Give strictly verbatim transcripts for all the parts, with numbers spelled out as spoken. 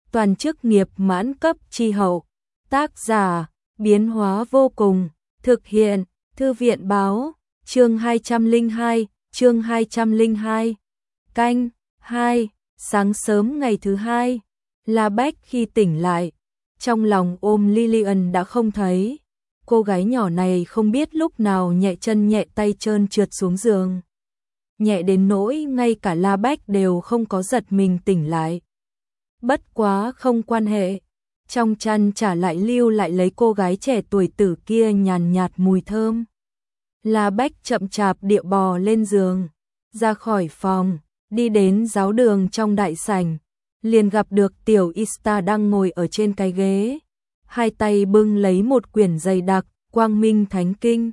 toàn chức nghiệp mãn cấp chi hậu. Tác giả, biến hóa vô cùng, thực hiện, thư viện báo, chương hai trăm lẻ hai, chương hai trăm lẻ hai. Canh, hai, sáng sớm ngày thứ hai, La Bách khi tỉnh lại, trong lòng ôm Lillian đã không thấy. Cô gái nhỏ này không biết lúc nào nhẹ chân nhẹ tay trơn trượt xuống giường. Nhẹ đến nỗi ngay cả La Bách đều không có giật mình tỉnh lại. Bất quá không quan hệ, trong chăn trả lại lưu lại lấy cô gái trẻ tuổi tử kia nhàn nhạt mùi thơm. La Bách chậm chạp điệu bò lên giường, ra khỏi phòng, đi đến giáo đường trong đại sảnh, liền gặp được tiểu Ista đang ngồi ở trên cái ghế, hai tay bưng lấy một quyển dày đặc, Quang Minh Thánh Kinh.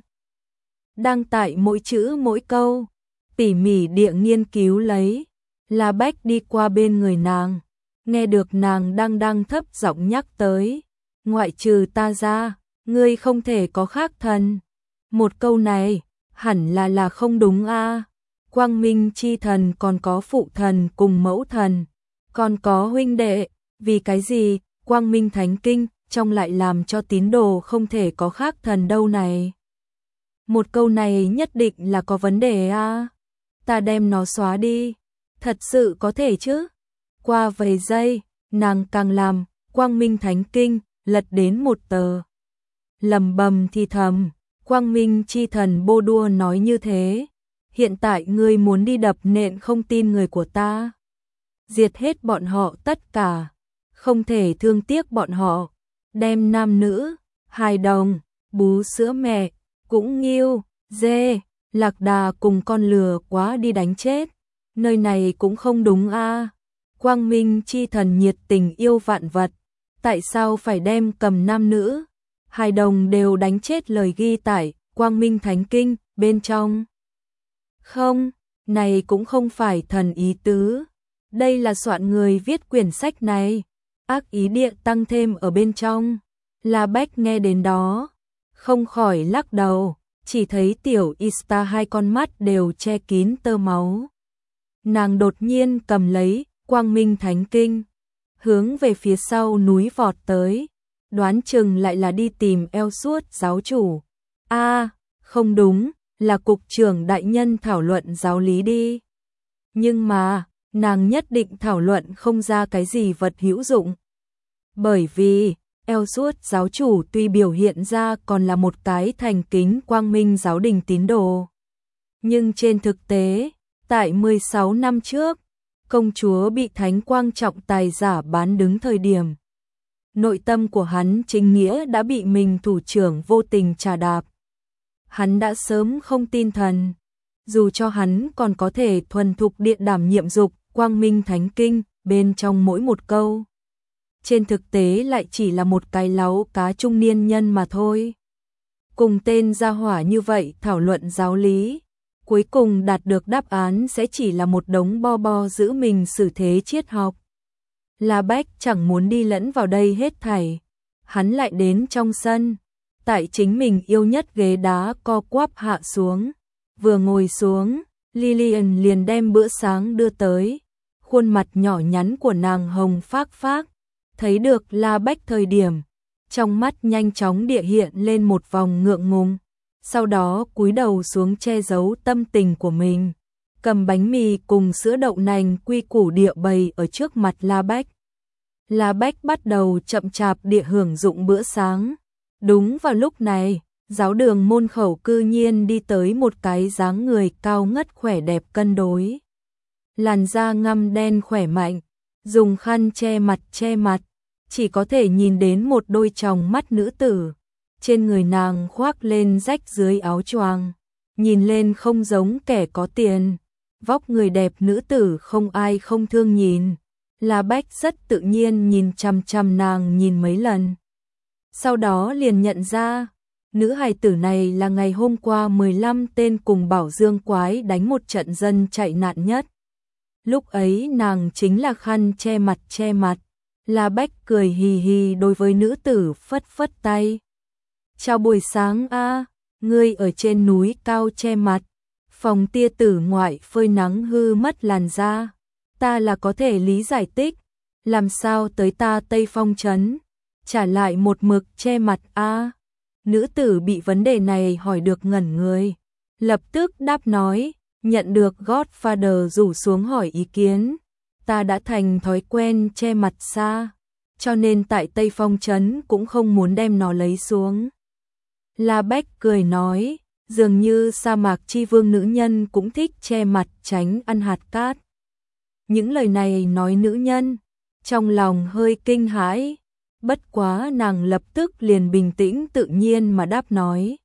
Đang tại mỗi chữ mỗi câu, tỉ mỉ địa nghiên cứu lấy. La Bách đi qua bên người nàng, nghe được nàng đang đang thấp giọng nhắc tới, ngoại trừ ta ra, ngươi không thể có khác thần. Một câu này, hẳn là là không đúng a. Quang Minh chi thần còn có phụ thần cùng mẫu thần, còn có huynh đệ, vì cái gì Quang Minh Thánh Kinh trong lại làm cho tín đồ không thể có khác thần đâu này. Một câu này nhất định là có vấn đề a. Ta đem nó xóa đi, thật sự có thể chứ? Qua vài giây, nàng càng làm, Quang Minh Thánh Kinh lật đến một tờ. Lầm bầm thì thầm, Quang Minh chi thần bô đua nói như thế, hiện tại ngươi muốn đi đập nện không tin người của ta, diệt hết bọn họ tất cả, không thể thương tiếc bọn họ, đem nam nữ, hài đồng, bú sữa mẹ, cũng nghiêu, dê, lạc đà cùng con lừa quá đi đánh chết, nơi này cũng không đúng a. Quang Minh chi thần nhiệt tình yêu vạn vật, tại sao phải đem cầm nam nữ, hài đồng đều đánh chết lời ghi tại Quang Minh Thánh Kinh bên trong? Không, này cũng không phải thần ý tứ, đây là soạn người viết quyển sách này, ác ý địa tăng thêm ở bên trong. La Bách nghe đến đó, không khỏi lắc đầu, chỉ thấy tiểu Ista hai con mắt đều che kín tơ máu. Nàng đột nhiên cầm lấy Quang Minh Thánh Kinh, hướng về phía sau núi vọt tới, đoán chừng lại là đi tìm eo suốt giáo chủ. A, à, không đúng, là cục trưởng đại nhân thảo luận giáo lý đi. Nhưng mà, nàng nhất định thảo luận không ra cái gì vật hữu dụng. Bởi vì, eo suốt giáo chủ tuy biểu hiện ra còn là một cái thành kính Quang Minh giáo đình tín đồ. Nhưng trên thực tế, tại mười sáu năm trước, công chúa bị Thánh Quang trọng tài giả bán đứng thời điểm, nội tâm của hắn chính nghĩa đã bị mình thủ trưởng vô tình trà đạp. Hắn đã sớm không tin thần, dù cho hắn còn có thể thuần thục điện đảm nhiệm dục Quang Minh Thánh Kinh bên trong mỗi một câu. Trên thực tế lại chỉ là một cái láu cá trung niên nhân mà thôi. Cùng tên gia hỏa như vậy thảo luận giáo lý, cuối cùng đạt được đáp án sẽ chỉ là một đống bo bo giữ mình xử thế triết học. La Bách chẳng muốn đi lẫn vào đây hết thảy, hắn lại đến trong sân, tại chính mình yêu nhất ghế đá co quắp hạ xuống, vừa ngồi xuống, Lillian liền đem bữa sáng đưa tới, khuôn mặt nhỏ nhắn của nàng hồng phác phác, thấy được La Bách thời điểm, trong mắt nhanh chóng địa hiện lên một vòng ngượng ngùng, sau đó cúi đầu xuống che giấu tâm tình của mình, cầm bánh mì cùng sữa đậu nành quy củ địa bày ở trước mặt La Bách. La Bách bắt đầu chậm chạp địa hưởng dụng bữa sáng. Đúng vào lúc này, giáo đường môn khẩu cư nhiên đi tới một cái dáng người cao ngất khỏe đẹp cân đối. Làn da ngăm đen khỏe mạnh, dùng khăn che mặt che mặt, chỉ có thể nhìn đến một đôi tròng mắt nữ tử. Trên người nàng khoác lên rách dưới áo choàng, nhìn lên không giống kẻ có tiền. Vóc người đẹp nữ tử không ai không thương nhìn. La Bách rất tự nhiên nhìn chằm chằm nàng nhìn mấy lần. Sau đó liền nhận ra, nữ hài tử này là ngày hôm qua mười lăm tên cùng Bảo Dương quái đánh một trận dân chạy nạn nhất. Lúc ấy nàng chính là khăn che mặt che mặt. La Bách cười hì hì đối với nữ tử phất phất tay. Chào buổi sáng a, ngươi ở trên núi cao che mặt, phòng tia tử ngoại phơi nắng hư mất làn da, ta là có thể lý giải tích. làm sao tới ta Tây Phong trấn, trả lại một mực che mặt a. Nữ tử bị vấn đề này hỏi được ngẩn người, lập tức đáp nói, nhận được Godfather rủ xuống hỏi ý kiến, ta đã thành thói quen che mặt xa, cho nên tại Tây Phong trấn cũng không muốn đem nó lấy xuống. La Bách cười nói, dường như sa mạc chi vương nữ nhân cũng thích che mặt tránh ăn hạt cát. Những lời này nói nữ nhân, trong lòng hơi kinh hãi, bất quá nàng lập tức liền bình tĩnh tự nhiên mà đáp nói.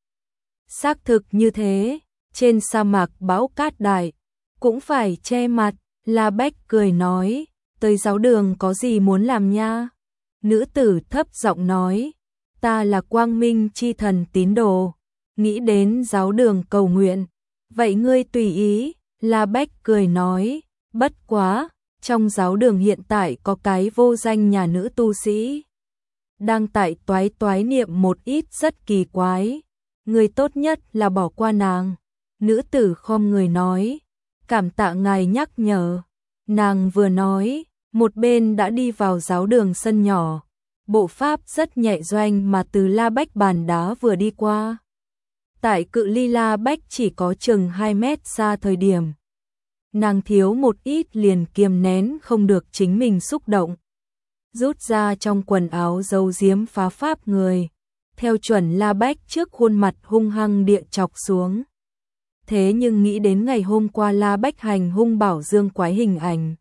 Xác thực như thế, trên sa mạc bão cát đại, cũng phải che mặt. La Bách cười nói, tới giáo đường có gì muốn làm nha? Nữ tử thấp giọng nói, ta là quang minh chi thần tín đồ, nghĩ đến giáo đường cầu nguyện, vậy ngươi tùy ý. La Bách cười nói, bất quá, trong giáo đường hiện tại có cái vô danh nhà nữ tu sĩ, đang tại toái toái niệm một ít rất kỳ quái, người tốt nhất là bỏ qua nàng. Nữ tử khom người nói, cảm tạ ngài nhắc nhở. Nàng vừa nói, một bên đã đi vào giáo đường sân nhỏ, bộ pháp rất nhẹ doanh mà từ La Bách bàn đá vừa đi qua. Tại cự ly La Bách chỉ có chừng hai mét xa thời điểm, nàng thiếu một ít liền kiềm nén không được chính mình xúc động, rút ra trong quần áo giấu giếm phá pháp người, theo chuẩn La Bách trước khuôn mặt hung hăng địa chọc xuống. Thế nhưng nghĩ đến ngày hôm qua La Bách hành hung bảo dương quái hình ảnh,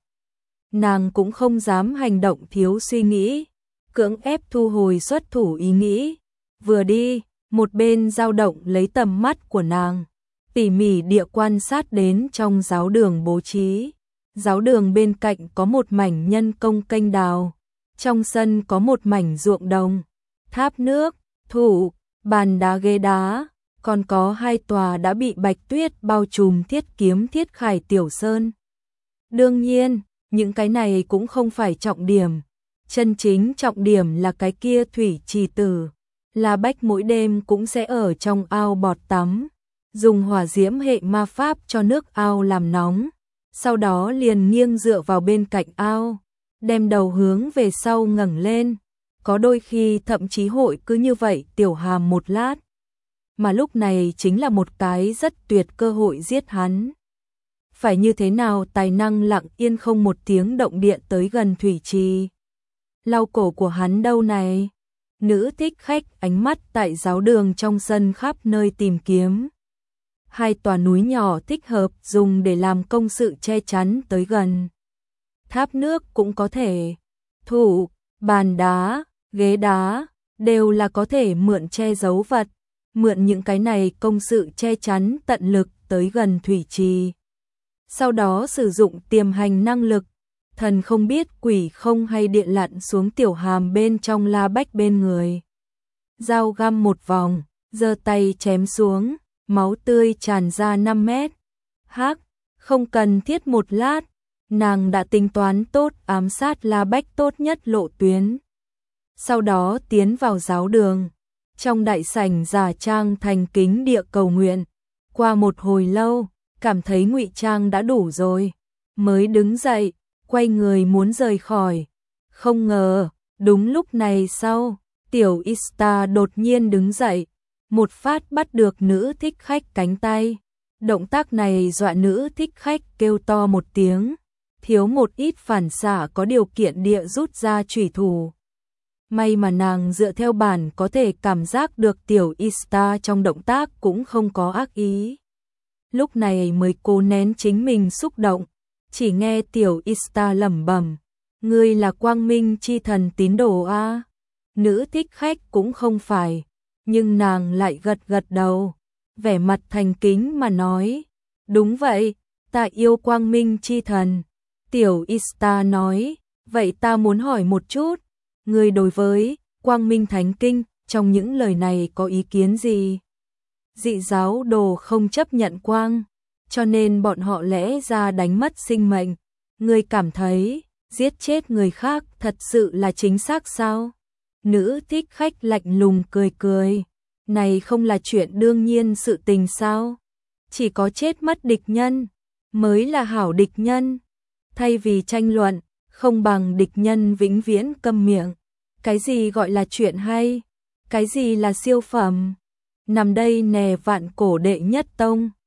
nàng cũng không dám hành động thiếu suy nghĩ, cưỡng ép thu hồi xuất thủ ý nghĩ, vừa đi, một bên dao động lấy tầm mắt của nàng, tỉ mỉ địa quan sát đến trong giáo đường bố trí. Giáo đường bên cạnh có một mảnh nhân công kênh đào, trong sân có một mảnh ruộng đồng, tháp nước, thủ, bàn đá ghế đá, còn có hai tòa đã bị bạch tuyết bao trùm thiết kiếm thiết khải tiểu sơn. Đương nhiên, những cái này cũng không phải trọng điểm, chân chính trọng điểm là cái kia thủy trì tử. La Bách mỗi đêm cũng sẽ ở trong ao bọt tắm, dùng hỏa diễm hệ ma pháp cho nước ao làm nóng, sau đó liền nghiêng dựa vào bên cạnh ao, đem đầu hướng về sau ngẩng lên, có đôi khi thậm chí hội cứ như vậy tiểu hàm một lát. Mà lúc này chính là một cái rất tuyệt cơ hội giết hắn. Phải như thế nào tài năng lặng yên không một tiếng động điện tới gần thủy trì? Lau cổ của hắn đâu này? Nữ thích khách ánh mắt tại giáo đường trong sân khắp nơi tìm kiếm. Hai tòa núi nhỏ thích hợp dùng để làm công sự che chắn tới gần. Tháp nước cũng có thể, thủ, bàn đá, ghế đá, đều là có thể mượn che giấu vật. Mượn những cái này công sự che chắn tận lực tới gần thủy trì. Sau đó sử dụng tiềm hành năng lực, thần không biết quỷ không hay điện lặn xuống tiểu hàm bên trong La Bách bên người. Dao găm một vòng, giơ tay chém xuống, máu tươi tràn ra năm mét. Hắc, không cần thiết một lát, nàng đã tính toán tốt ám sát La Bách tốt nhất lộ tuyến. Sau đó tiến vào giáo đường. Trong đại sảnh giả trang thành kính địa cầu nguyện, qua một hồi lâu, cảm thấy ngụy trang đã đủ rồi, mới đứng dậy, quay người muốn rời khỏi. Không ngờ, đúng lúc này sau, tiểu Ista đột nhiên đứng dậy, một phát bắt được nữ thích khách cánh tay. Động tác này dọa nữ thích khách kêu to một tiếng, thiếu một ít phản xạ có điều kiện địa rút ra chủy thủ. May mà nàng dựa theo bản có thể cảm giác được tiểu Ista trong động tác cũng không có ác ý. Lúc này mới cố nén chính mình xúc động, chỉ nghe tiểu Ista lẩm bẩm, ngươi là quang minh chi thần tín đồ a? Nữ thích khách cũng không phải, nhưng nàng lại gật gật đầu, vẻ mặt thành kính mà nói, đúng vậy, ta yêu quang minh chi thần. Tiểu Ista nói, vậy ta muốn hỏi một chút, người đối với Quang Minh Thánh Kinh trong những lời này có ý kiến gì? Dị giáo đồ không chấp nhận quang, cho nên bọn họ lẽ ra đánh mất sinh mệnh. Người cảm thấy giết chết người khác thật sự là chính xác sao? Nữ thích khách lạnh lùng cười cười, này không là chuyện đương nhiên sự tình sao? Chỉ có chết mất địch nhân mới là hảo địch nhân. Thay vì tranh luận, không bằng địch nhân vĩnh viễn câm miệng. Cái gì gọi là chuyện hay? Cái gì là siêu phẩm? Nằm đây nè vạn cổ đệ nhất tông.